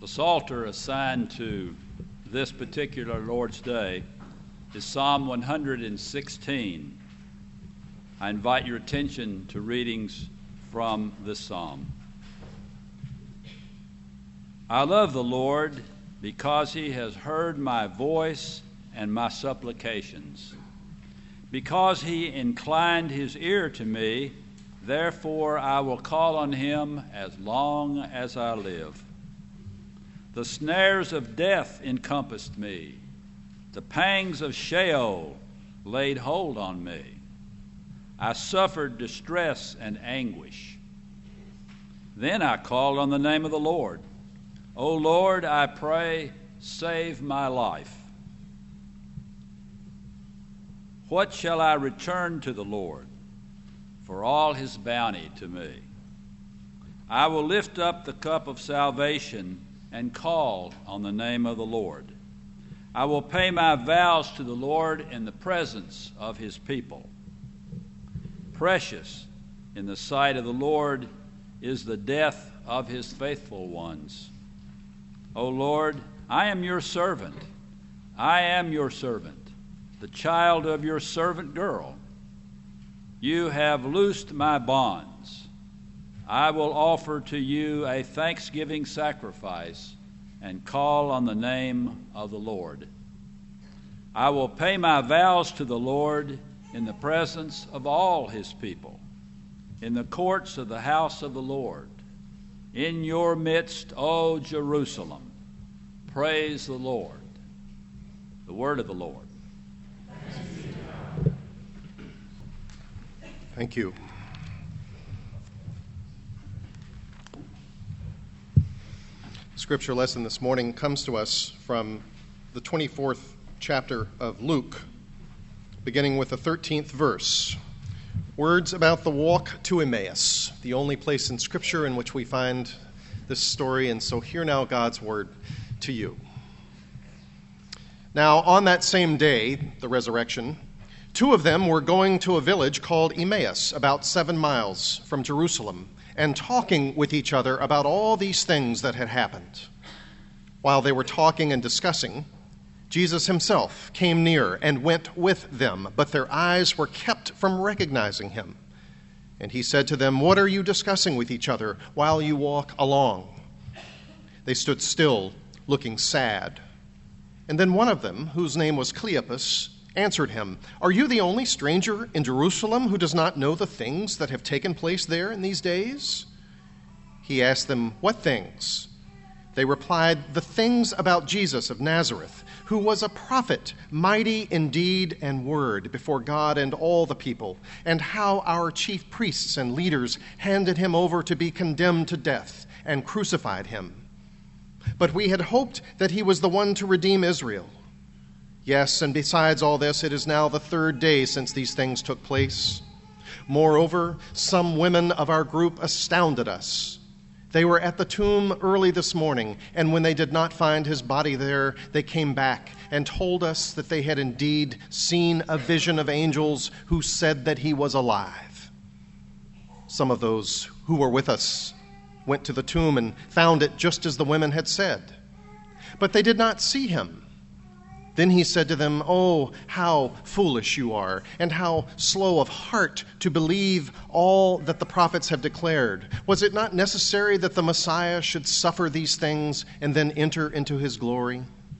The Psalter assigned to this particular Lord's Day is Psalm 116. I invite your attention to readings from this psalm. I love the Lord because he has heard my voice and my supplications. Because he inclined his ear to me, therefore I will call on him as long as I live. The snares of death encompassed me. The pangs of Sheol laid hold on me. I suffered distress and anguish. Then I called on the name of the Lord. O Lord, I pray, save my life. What shall I return to the Lord for all his bounty to me? I will lift up the cup of salvation and call on the name of the Lord. I will pay my vows to the Lord in the presence of his people. Precious in the sight of the Lord is the death of his faithful ones. O Lord, I am your servant. I am your servant, the child of your servant girl. You have loosed my bonds. I will offer to you a thanksgiving sacrifice and call on the name of the Lord. I will pay my vows to the Lord in the presence of all his people, in the courts of the house of the Lord. In your midst, O Jerusalem, praise the Lord. The word of the Lord. Thank you. Scripture lesson this morning comes to us from the 24th chapter of Luke, beginning with the 13th verse. Words about the walk to Emmaus, the only place in Scripture in which we find this story, and so hear now God's word to you. Now, on that same day, the resurrection, two of them were going to a village called Emmaus, about 7 miles from Jerusalem, and talking with each other about all these things that had happened. While they were talking and discussing, Jesus himself came near and went with them, but their eyes were kept from recognizing him. And he said to them, "What are you discussing with each other while you walk along?" They stood still, looking sad. And then one of them, whose name was Cleopas, answered him, "Are you the only stranger in Jerusalem who does not know the things that have taken place there in these days?" He asked them, "What things?" They replied, "The things about Jesus of Nazareth, who was a prophet, mighty in deed and word before God and all the people, and how our chief priests and leaders handed him over to be condemned to death and crucified him. But we had hoped that he was the one to redeem Israel. Yes, and besides all this, it is now the 3rd day since these things took place. Moreover, some women of our group astounded us. They were at the tomb early this morning, and when they did not find his body there, they came back and told us that they had indeed seen a vision of angels who said that he was alive. Some of those who were with us went to the tomb and found it just as the women had said, but they did not see him." Then he said to them, "Oh, how foolish you are, and how slow of heart to believe all that the prophets have declared. Was it not necessary that the Messiah should suffer these things and then enter into his glory?"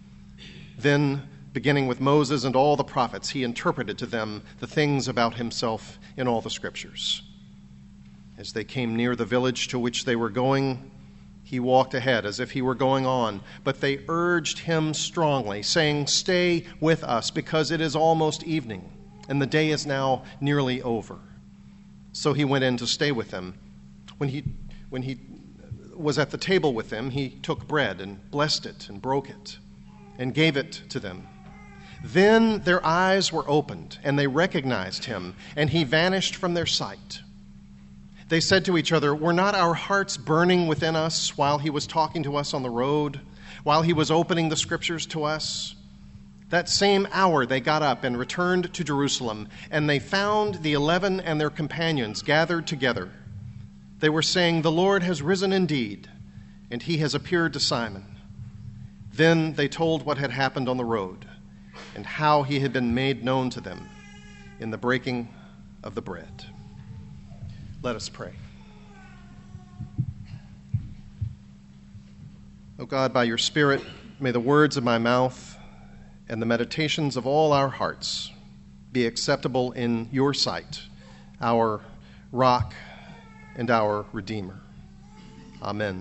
Then, beginning with Moses and all the prophets, he interpreted to them the things about himself in all the Scriptures. As they came near the village to which they were going, he walked ahead as if he were going on, but they urged him strongly, saying, "Stay with us, because it is almost evening, and the day is now nearly over." So he went in to stay with them. When he was at the table with them, he took bread and blessed it and broke it and gave it to them. Then their eyes were opened, and they recognized him, and he vanished from their sight. They said to each other, "Were not our hearts burning within us while he was talking to us on the road, while he was opening the Scriptures to us?" That same hour they got up and returned to Jerusalem, and they found the 11 and their companions gathered together. They were saying, "The Lord has risen indeed and he has appeared to Simon." Then they told what had happened on the road and how he had been made known to them in the breaking of the bread. Let us pray. O God, by your Spirit, may the words of my mouth and the meditations of all our hearts be acceptable in your sight, our rock and our Redeemer. Amen.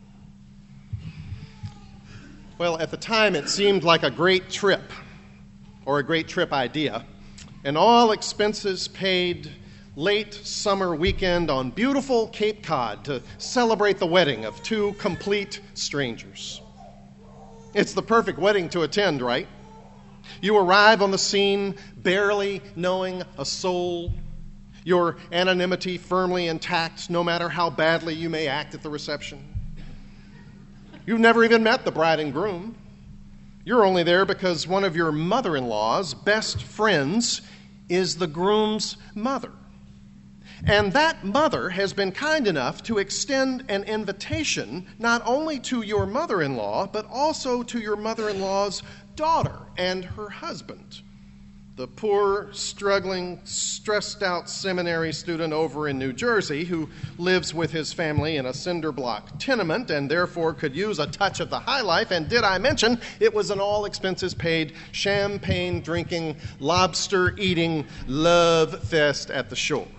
Well, at the time it seemed like a great trip, or a great trip idea, an all expenses paid late summer weekend on beautiful Cape Cod to celebrate the wedding of two complete strangers. It's the perfect wedding to attend, right? You arrive on the scene barely knowing a soul, your anonymity firmly intact no matter how badly you may act at the reception. You've never even met the bride and groom. You're only there because one of your mother-in-law's best friends is the groom's mother. And that mother has been kind enough to extend an invitation not only to your mother-in-law, but also to your mother-in-law's daughter and her husband, the poor, struggling, stressed-out seminary student over in New Jersey who lives with his family in a cinder block tenement and therefore could use a touch of the high life. And did I mention it was an all-expenses-paid, champagne-drinking, lobster-eating love fest at the shore.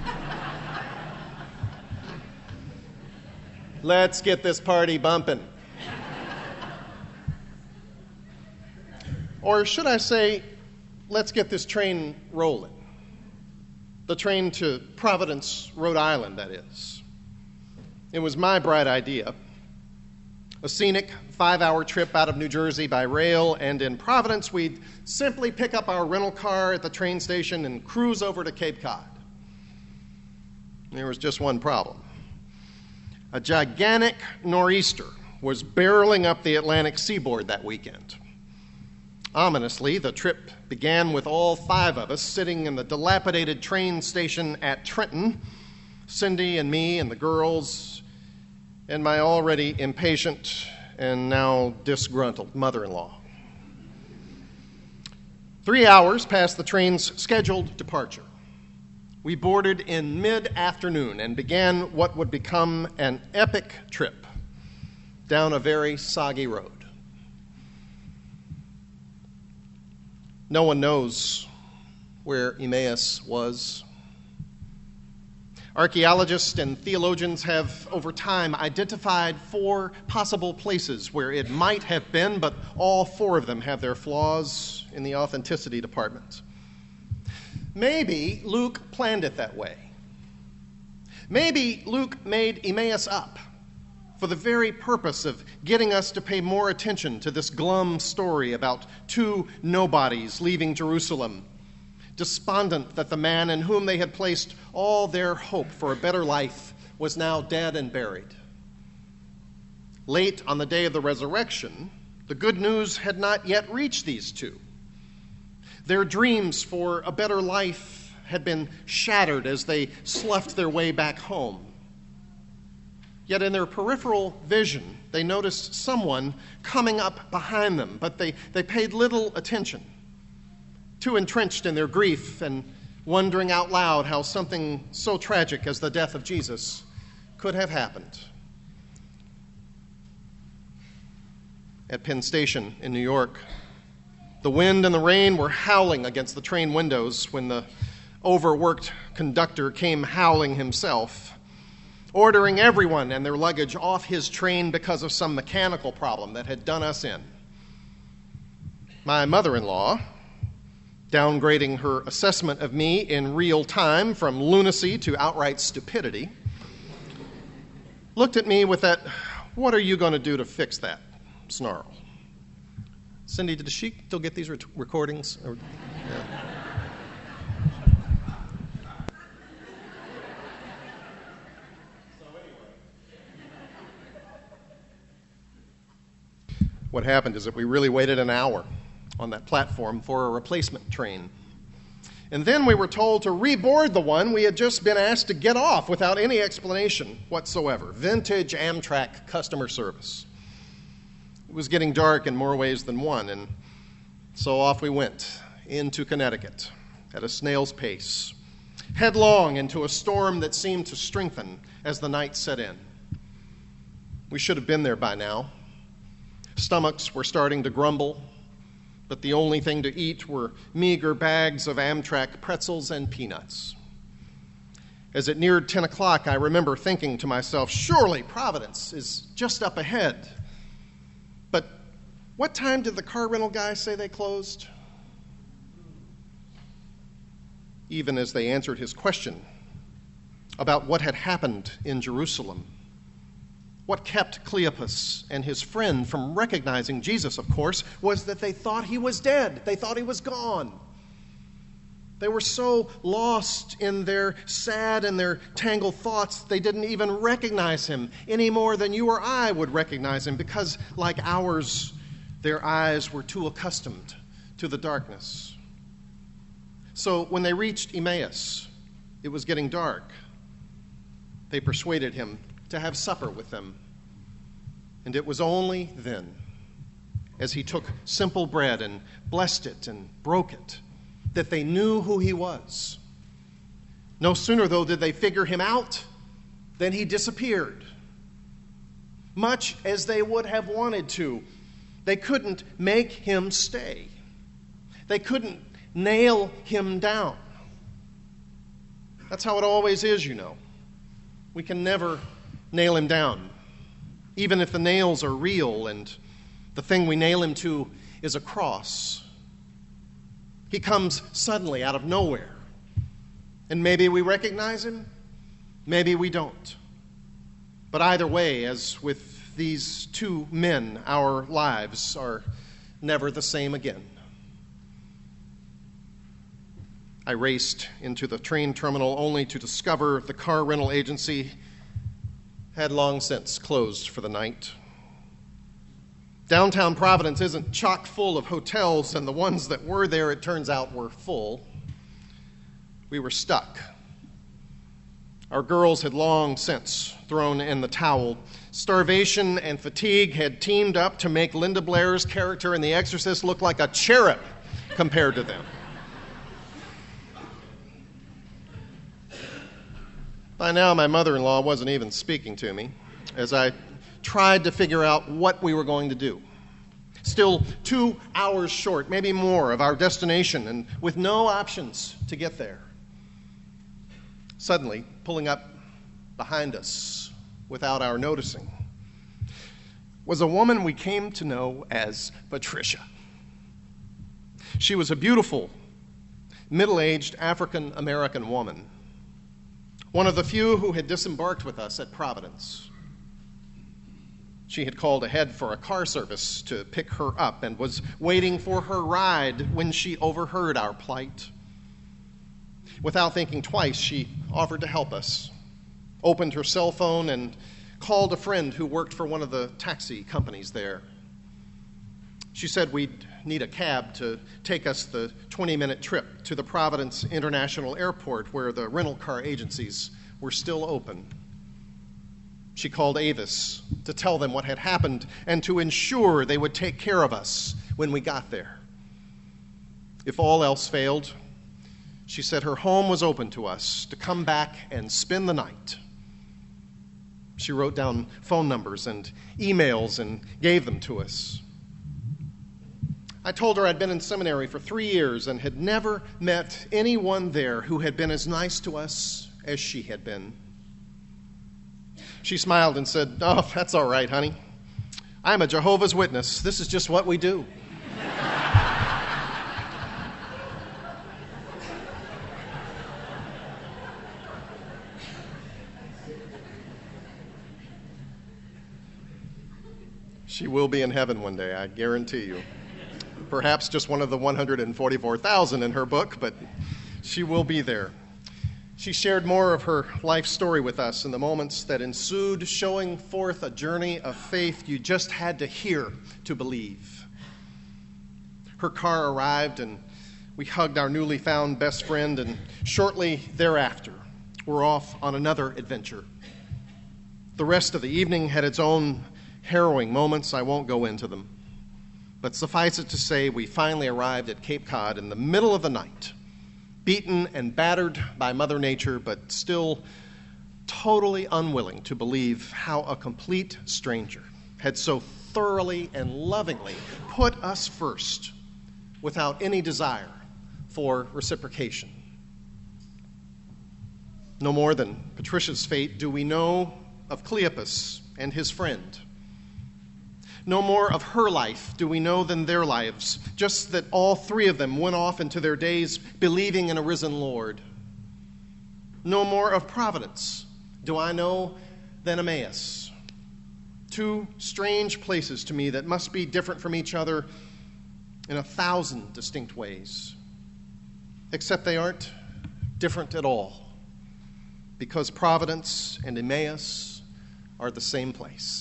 Let's get this party bumping. Or should I say, let's get this train rolling. The train to Providence, Rhode Island, that is. It was my bright idea. A scenic 5-hour trip out of New Jersey by rail, and in Providence, we'd simply pick up our rental car at the train station and cruise over to Cape Cod. There was just one problem. A gigantic nor'easter was barreling up the Atlantic seaboard that weekend. Ominously, the trip began with all 5 of us sitting in the dilapidated train station at Trenton, Cindy and me and the girls, and my already impatient and now disgruntled mother-in-law. 3 hours past the train's scheduled departure. We boarded in mid-afternoon and began what would become an epic trip down a very soggy road. No one knows where Emmaus was. Archaeologists and theologians have, over time, identified 4 possible places where it might have been, but all 4 of them have their flaws in the authenticity department. Maybe Luke planned it that way. Maybe Luke made Emmaus up for the very purpose of getting us to pay more attention to this glum story about 2 nobodies leaving Jerusalem, despondent that the man in whom they had placed all their hope for a better life was now dead and buried. Late on the day of the resurrection, the good news had not yet reached these 2. Their dreams for a better life had been shattered as they sloughed their way back home. Yet in their peripheral vision, they noticed someone coming up behind them, but they paid little attention, too entrenched in their grief and wondering out loud how something so tragic as the death of Jesus could have happened. At Penn Station in New York, the wind and the rain were howling against the train windows when the overworked conductor came howling himself, ordering everyone and their luggage off his train because of some mechanical problem that had done us in. My mother-in-law, downgrading her assessment of me in real time from lunacy to outright stupidity, looked at me with that, "What are you going to do to fix that?" snarl. Cindy, did she still get these recordings? Yeah. What happened is that we really waited an hour on that platform for a replacement train. And then we were told to reboard the one we had just been asked to get off without any explanation whatsoever. Vintage Amtrak customer service. It was getting dark in more ways than one, and so off we went into Connecticut at a snail's pace, headlong into a storm that seemed to strengthen as the night set in. We should have been there by now. Stomachs were starting to grumble, but the only thing to eat were meager bags of Amtrak pretzels and peanuts. As it neared 10 o'clock, I remember thinking to myself, surely Providence is just up ahead. But what time did the car rental guy say they closed? Even as they answered his question about what had happened in Jerusalem, what kept Cleopas and his friend from recognizing Jesus, of course, was that they thought he was dead. They thought he was gone. They were so lost in their sad and their tangled thoughts, they didn't even recognize him any more than you or I would recognize him, because, like ours, their eyes were too accustomed to the darkness. So when they reached Emmaus, it was getting dark. They persuaded him to have supper with them. And it was only then, as he took simple bread and blessed it and broke it, that they knew who he was. No sooner, though, did they figure him out than he disappeared. Much as they would have wanted to, they couldn't make him stay. They couldn't nail him down. That's how it always is, you know. We can never nail him down, even if the nails are real and the thing we nail him to is a cross. He comes suddenly out of nowhere, and maybe we recognize him, maybe we don't. But either way, as with these two men, our lives are never the same again. I raced into the train terminal only to discover the car rental agency had long since closed for the night. Downtown Providence isn't chock full of hotels, and the ones that were there, it turns out, were full. We were stuck. Our girls had long since thrown in the towel. Starvation and fatigue had teamed up to make Linda Blair's character in The Exorcist look like a cherub compared to them. By now, my mother-in-law wasn't even speaking to me as I tried to figure out what we were going to do. Still 2 hours short, maybe more, of our destination, and with no options to get there. Suddenly, pulling up behind us without our noticing, was a woman we came to know as Patricia. She was a beautiful, middle-aged African-American woman, one of the few who had disembarked with us at Providence. She had called ahead for a car service to pick her up and was waiting for her ride when she overheard our plight. Without thinking twice, she offered to help us, opened her cell phone, and called a friend who worked for one of the taxi companies there. She said we'd need a cab to take us the 20-minute trip to the Providence International Airport, where the rental car agencies were still open. She called Avis to tell them what had happened and to ensure they would take care of us when we got there. If all else failed, she said her home was open to us to come back and spend the night. She wrote down phone numbers and emails and gave them to us. I told her I'd been in seminary for 3 years and had never met anyone there who had been as nice to us as she had been. She smiled and said, "Oh, that's all right, honey. I'm a Jehovah's Witness. This is just what we do." She will be in heaven one day, I guarantee you. Perhaps just one of the 144,000 in her book, but she will be there. She shared more of her life story with us in the moments that ensued, showing forth a journey of faith you just had to hear to believe. Her car arrived, and We hugged our newly found best friend, and shortly thereafter, we're off on another adventure. The rest of the evening had its own harrowing moments. I won't go into them. But suffice it to say, we finally arrived at Cape Cod in the middle of the night, beaten and battered by Mother Nature, but still totally unwilling to believe how a complete stranger had so thoroughly and lovingly put us first without any desire for reciprocation. No more than Patricia's fate do we know of Cleopas and his friend. No more of her life do we know than their lives, just that all three of them went off into their days believing in a risen Lord. No more of Providence do I know than Emmaus. Two strange places to me that must be different from each other in 1,000 distinct ways, except they aren't different at all, because Providence and Emmaus are the same place.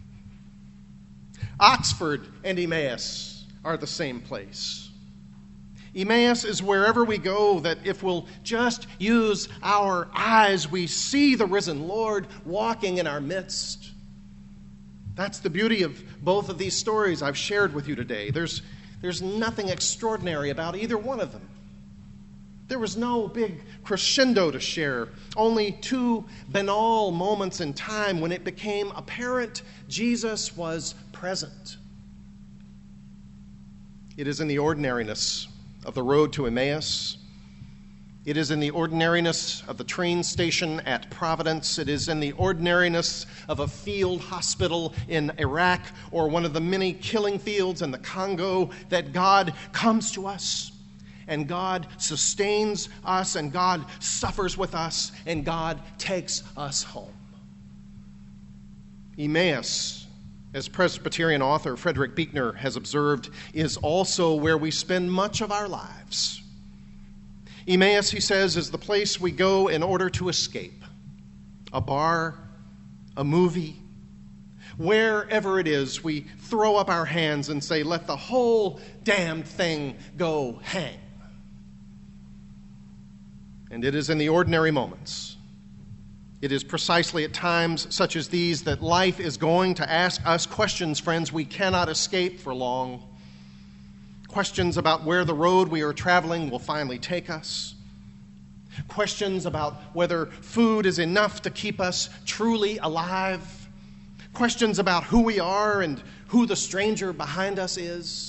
Oxford and Emmaus are the same place. Emmaus is wherever we go that if we'll just use our eyes, we see the risen Lord walking in our midst. That's the beauty of both of these stories I've shared with you today. There's nothing extraordinary about either one of them. There was no big crescendo to share, only two banal moments in time when it became apparent Jesus was present. It is in the ordinariness of the road to Emmaus. It is in the ordinariness of the train station at Providence. It is in the ordinariness of a field hospital in Iraq or one of the many killing fields in the Congo that God comes to us. And God sustains us, and God suffers with us, and God takes us home. Emmaus, as Presbyterian author Frederick Buechner has observed, is also where we spend much of our lives. Emmaus, he says, is the place we go in order to escape. A bar, a movie, wherever it is, we throw up our hands and say, let the whole damned thing go hang. And it is in the ordinary moments. It is precisely at times such as these that life is going to ask us questions, friends, we cannot escape for long. Questions about where the road we are traveling will finally take us. Questions about whether food is enough to keep us truly alive. Questions about who we are and who the stranger behind us is.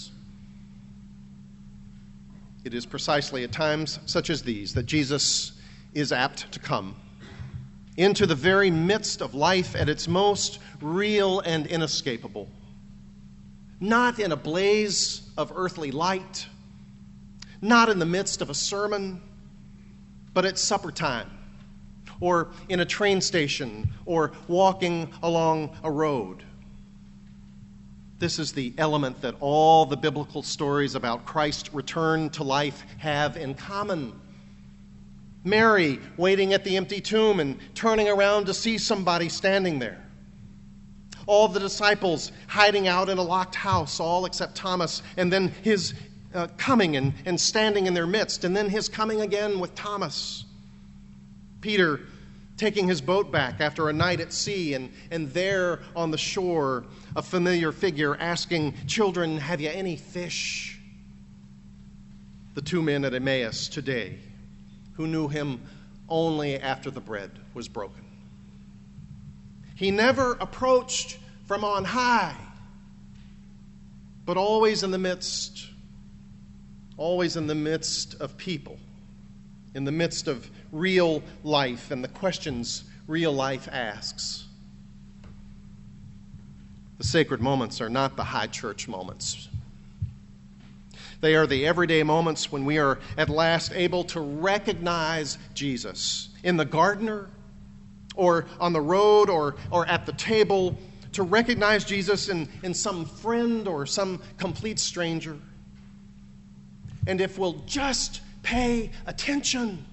It is precisely at times such as these that Jesus is apt to come into the very midst of life at its most real and inescapable. Not in a blaze of earthly light, not in the midst of a sermon, but at supper time, or in a train station, or walking along a road. This is the element that all the biblical stories about Christ's return to life have in common. Mary waiting at the empty tomb and turning around to see somebody standing there. All the disciples hiding out in a locked house, all except Thomas, and then his coming and standing in their midst, and then his coming again with Thomas. Peter taking his boat back after a night at sea, and there on the shore, a familiar figure asking, "Children, have you any fish?" The two men at Emmaus today who knew him only after the bread was broken. He never approached from on high, but always in the midst of people, in the midst of real life and the questions real life asks. The sacred moments are not the high church moments. They are the everyday moments when we are at last able to recognize Jesus in the gardener or on the road or at the table, to recognize Jesus in some friend or some complete stranger. And if we'll just pay attention,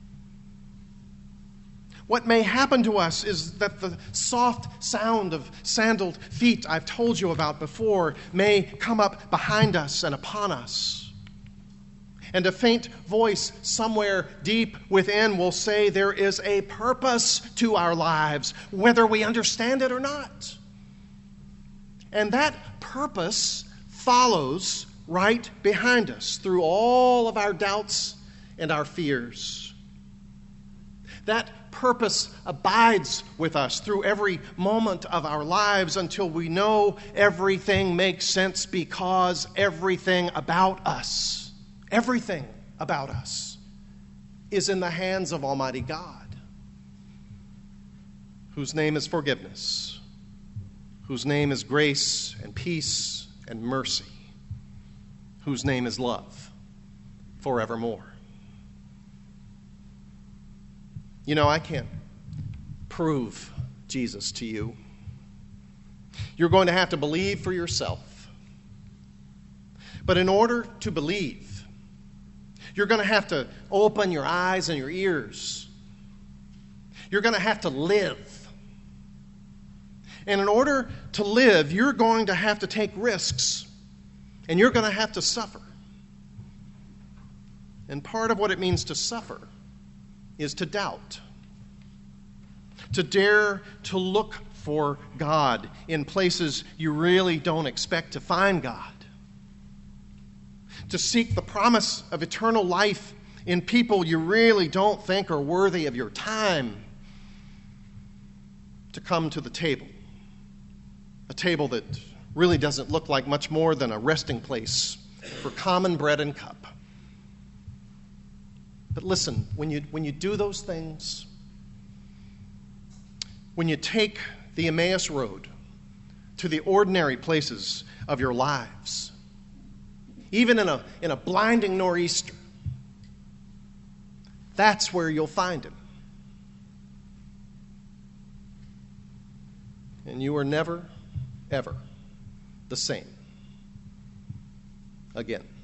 what may happen to us is that the soft sound of sandaled feet I've told you about before may come up behind us and upon us. And a faint voice somewhere deep within will say there is a purpose to our lives, whether we understand it or not. And that purpose follows right behind us through all of our doubts and our fears. That purpose abides with us through every moment of our lives until we know everything makes sense, because everything about us is in the hands of Almighty God, whose name is forgiveness, whose name is grace and peace and mercy, whose name is love forevermore. You know, I can't prove Jesus to you. You're going to have to believe for yourself. But in order to believe, you're going to have to open your eyes and your ears. You're going to have to live. And in order to live, you're going to have to take risks. And you're going to have to suffer. And part of what it means to suffer is to doubt. To dare to look for God in places you really don't expect to find God. To seek the promise of eternal life in people you really don't think are worthy of your time. To come to the table. A table that really doesn't look like much more than a resting place for common bread and cup. But listen, when you do those things, when you take the Emmaus Road to the ordinary places of your lives, even in a blinding nor'easter, that's where you'll find Him. And you are never, ever the same again.